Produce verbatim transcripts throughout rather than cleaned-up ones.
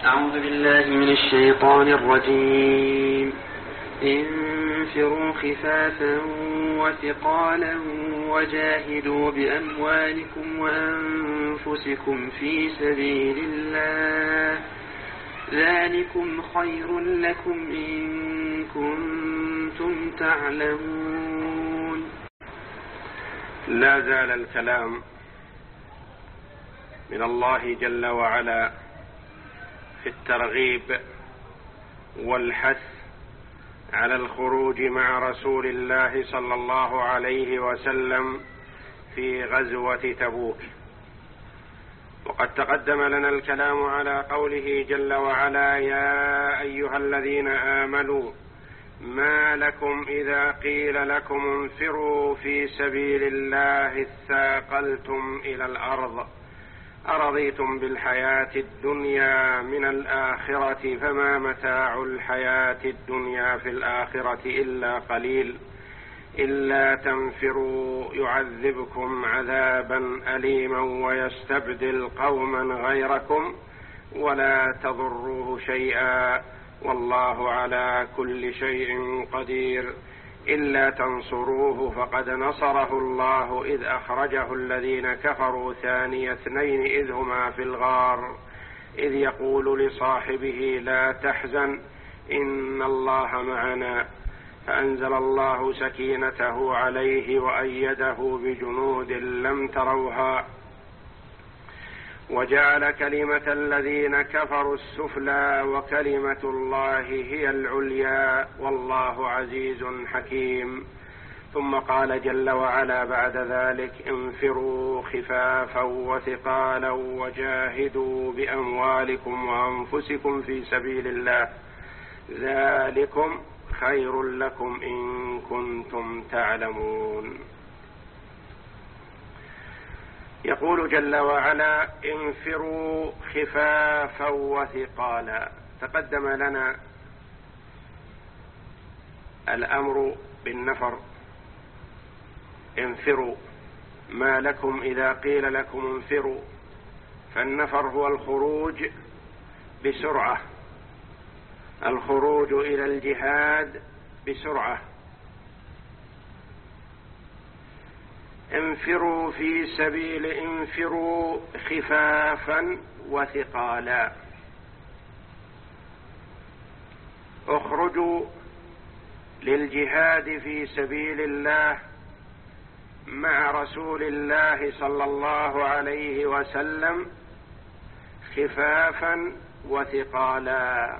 أعوذ بالله من الشيطان الرجيم. انفروا خفافا وثقالا وجاهدوا بأموالكم وأنفسكم في سبيل الله ذلكم خير لكم إن كنتم تعلمون. لا زال الكلام من الله جل وعلا في الترغيب والحث على الخروج مع رسول الله صلى الله عليه وسلم في غزوة تبوك. وقد تقدم لنا الكلام على قوله جل وعلا: يا أيها الذين آمنوا ما لكم إذا قيل لكم انفروا في سبيل الله اثاقلتم إلى الأرض أرضيتم بالحياة الدنيا من الآخرة فما متاع الحياة الدنيا في الآخرة إلا قليل إلا تنفروا يعذبكم عذابا أليما ويستبدل قوما غيركم ولا تضروه شيئا والله على كل شيء قدير. إلا تنصروه فقد نصره الله إذ أخرجه الذين كفروا ثاني اثنين إذ هما في الغار إذ يقول لصاحبه لا تحزن إن الله معنا فأنزل الله سكينته عليه وأيده بجنود لم تروها وجعل كلمة الذين كفروا السفلى وكلمة الله هي العليا والله عزيز حكيم. ثم قال جل وعلا بعد ذلك: انفروا خفافا وثقالا وجاهدوا بأموالكم وأنفسكم في سبيل الله ذلكم خير لكم إن كنتم تعلمون. يقول جل وعلا: انفروا خفافا وثقالا. تقدم لنا الأمر بالنفر. انفروا ما لكم إذا قيل لكم انفروا، فالنفر هو الخروج بسرعة، الخروج إلى الجهاد بسرعة. انفروا في سبيل انفروا خفافا وثقالا، اخرجوا للجهاد في سبيل الله مع رسول الله صلى الله عليه وسلم خفافا وثقالا.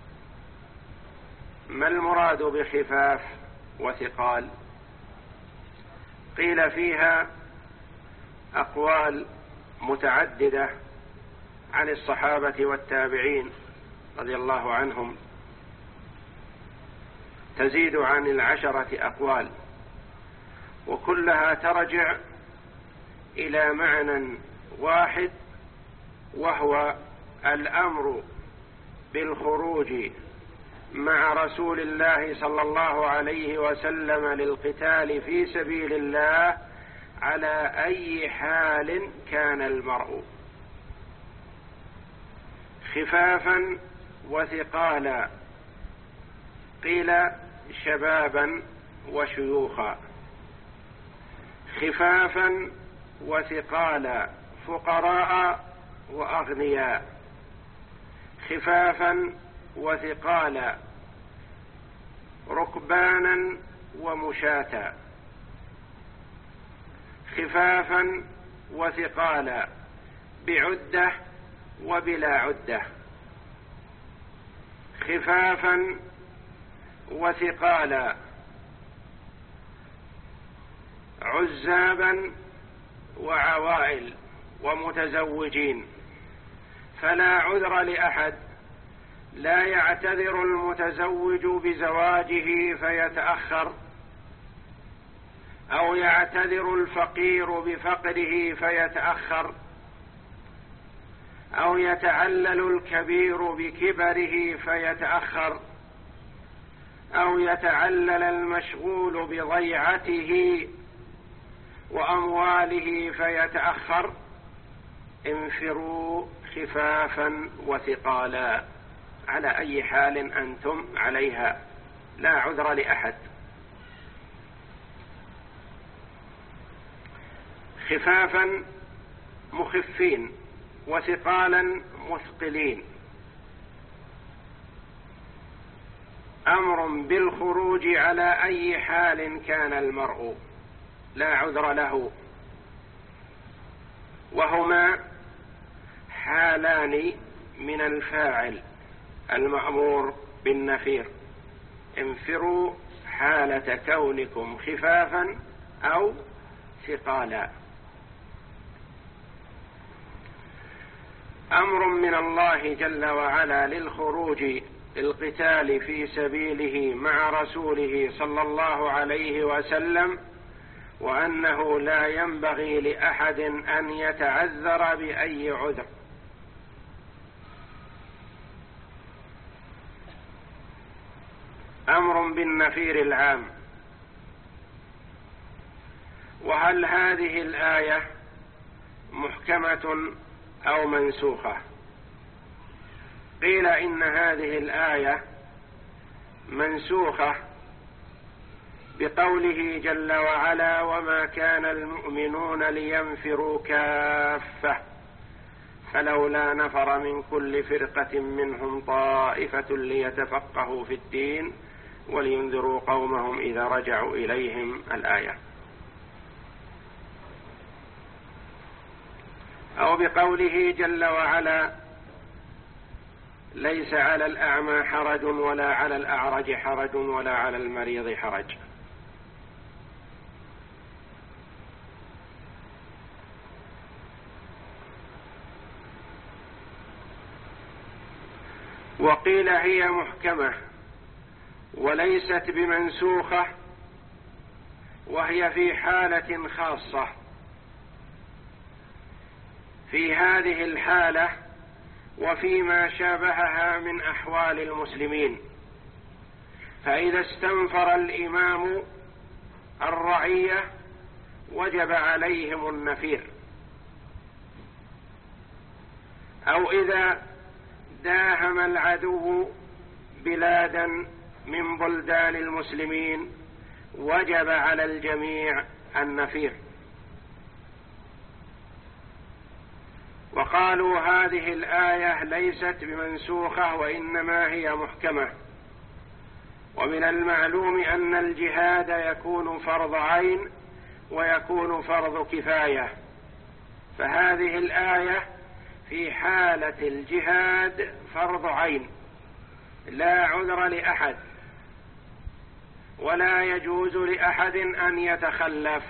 ما المراد بخفاف وثقال؟ قيل فيها أقوال متعددة عن الصحابة والتابعين رضي الله عنهم، تزيد عن العشرة أقوال، وكلها ترجع إلى معنى واحد، وهو الأمر بالخروج مع رسول الله صلى الله عليه وسلم للقتال في سبيل الله على أي حال كان المرء. خفافا وثقالا، قيل شبابا وشيوخا. خفافا وثقالا، فقراء وأغنياء. خفافا وثقالا، ركبانا ومشاة. خفافا وثقالا، بعدة وبلا عدة. خفافا وثقالا، عزابا وعوائل ومتزوجين. فلا عذر لأحد، لا يعتذر المتزوج بزواجه فيتأخر، أو يعتذر الفقير بفقره فيتأخر، أو يتعلل الكبير بكبره فيتأخر، أو يتعلل المشغول بضيعته وأمواله فيتأخر. انفروا خفافا وثقالا، على أي حال أنتم عليها، لا عذر لأحد. خفافا مخفين، وثقالا مثقلين. أمر بالخروج على أي حال كان المرء، لا عذر له، وهما حالان من الفاعل المأمور بالنفير: انفروا حالة كونكم خفافا أو ثقالا. أمر من الله جل وعلا للخروج للقتال في سبيله مع رسوله صلى الله عليه وسلم، وأنه لا ينبغي لأحد أن يتعذر بأي عذر. أمر بالنفير العام. وهل هذه الآية محكمة أو منسوخة؟ قيل إن هذه الآية منسوخة بقوله جل وعلا: وما كان المؤمنون لينفروا كافة فلولا نفر من كل فرقة منهم طائفة ليتفقهوا في الدين ولينذروا قومهم إذا رجعوا إليهم، الآية. أو بقوله جل وعلا: ليس على الأعمى حرج ولا على الأعرج حرج ولا على المريض حرج. وقيل هي محكمة وليست بمنسوخة، وهي في حالة خاصة. في هذه الحالة وفيما شابهها من أحوال المسلمين، فإذا استنفر الإمام الرعية وجب عليهم النفير، أو إذا داهم العدو بلادا من بلدان المسلمين وجب على الجميع النفير. وقالوا هذه الآية ليست بمنسوخة وإنما هي محكمة. ومن المعلوم أن الجهاد يكون فرض عين ويكون فرض كفاية، فهذه الآية في حالة الجهاد فرض عين، لا عذر لأحد، ولا يجوز لأحد أن يتخلف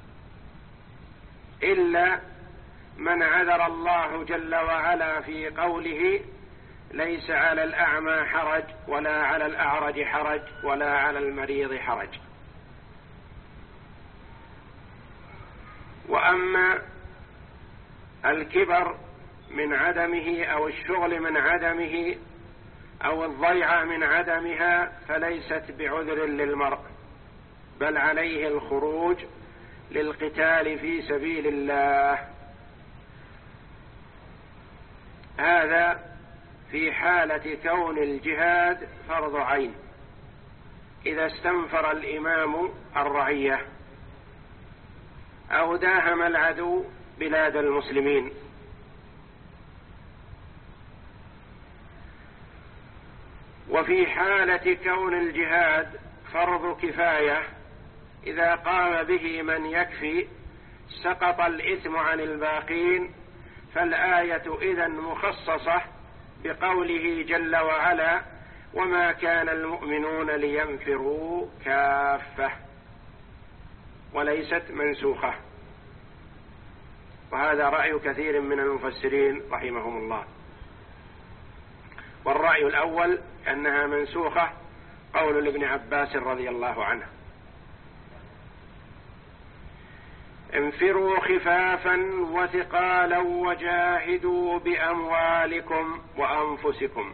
إلا من عذر الله جل وعلا في قوله: ليس على الأعمى حرج ولا على الأعرج حرج ولا على المريض حرج. وأما الكبر من عدمه أو الشغل من عدمه أو الضيعة من عدمها فليست بعذر للمرء، بل عليه الخروج للقتال في سبيل الله. هذا في حالة كون الجهاد فرض عين، إذا استنفر الإمام الرعية أو داهم العدو بلاد المسلمين. وفي حالة كون الجهاد فرض كفاية، إذا قام به من يكفي سقط الإثم عن الباقين، فالآية إذن مخصصة بقوله جل وعلا: وما كان المؤمنون لينفروا كافة، وليست منسوخة. وهذا رأي كثير من المفسرين رحمهم الله. والرأي الأول أنها منسوخة، قول لابن عباس رضي الله عنه: انفروا خفافا وثقالا وجاهدوا بأموالكم وأنفسكم.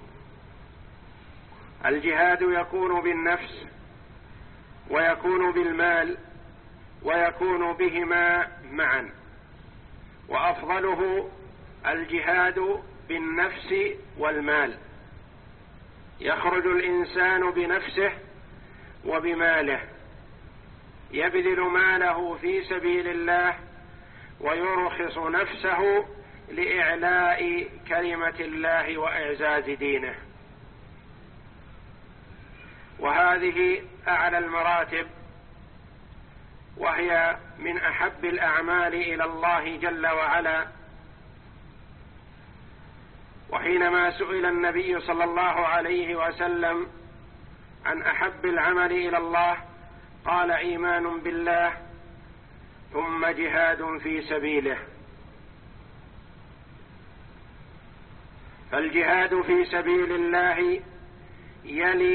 الجهاد يكون بالنفس ويكون بالمال ويكون بهما معا، وأفضله الجهاد بالنفس والمال، يخرج الإنسان بنفسه وبماله، يبذل ماله في سبيل الله ويرخص نفسه لإعلاء كلمة الله وإعزاز دينه، وهذه أعلى المراتب، وهي من أحب الأعمال إلى الله جل وعلا. وحينما سئل النبي صلى الله عليه وسلم عن أحب العمل إلى الله قال إيمان بالله ثم جهاد في سبيله. فالجهاد في سبيل الله يلي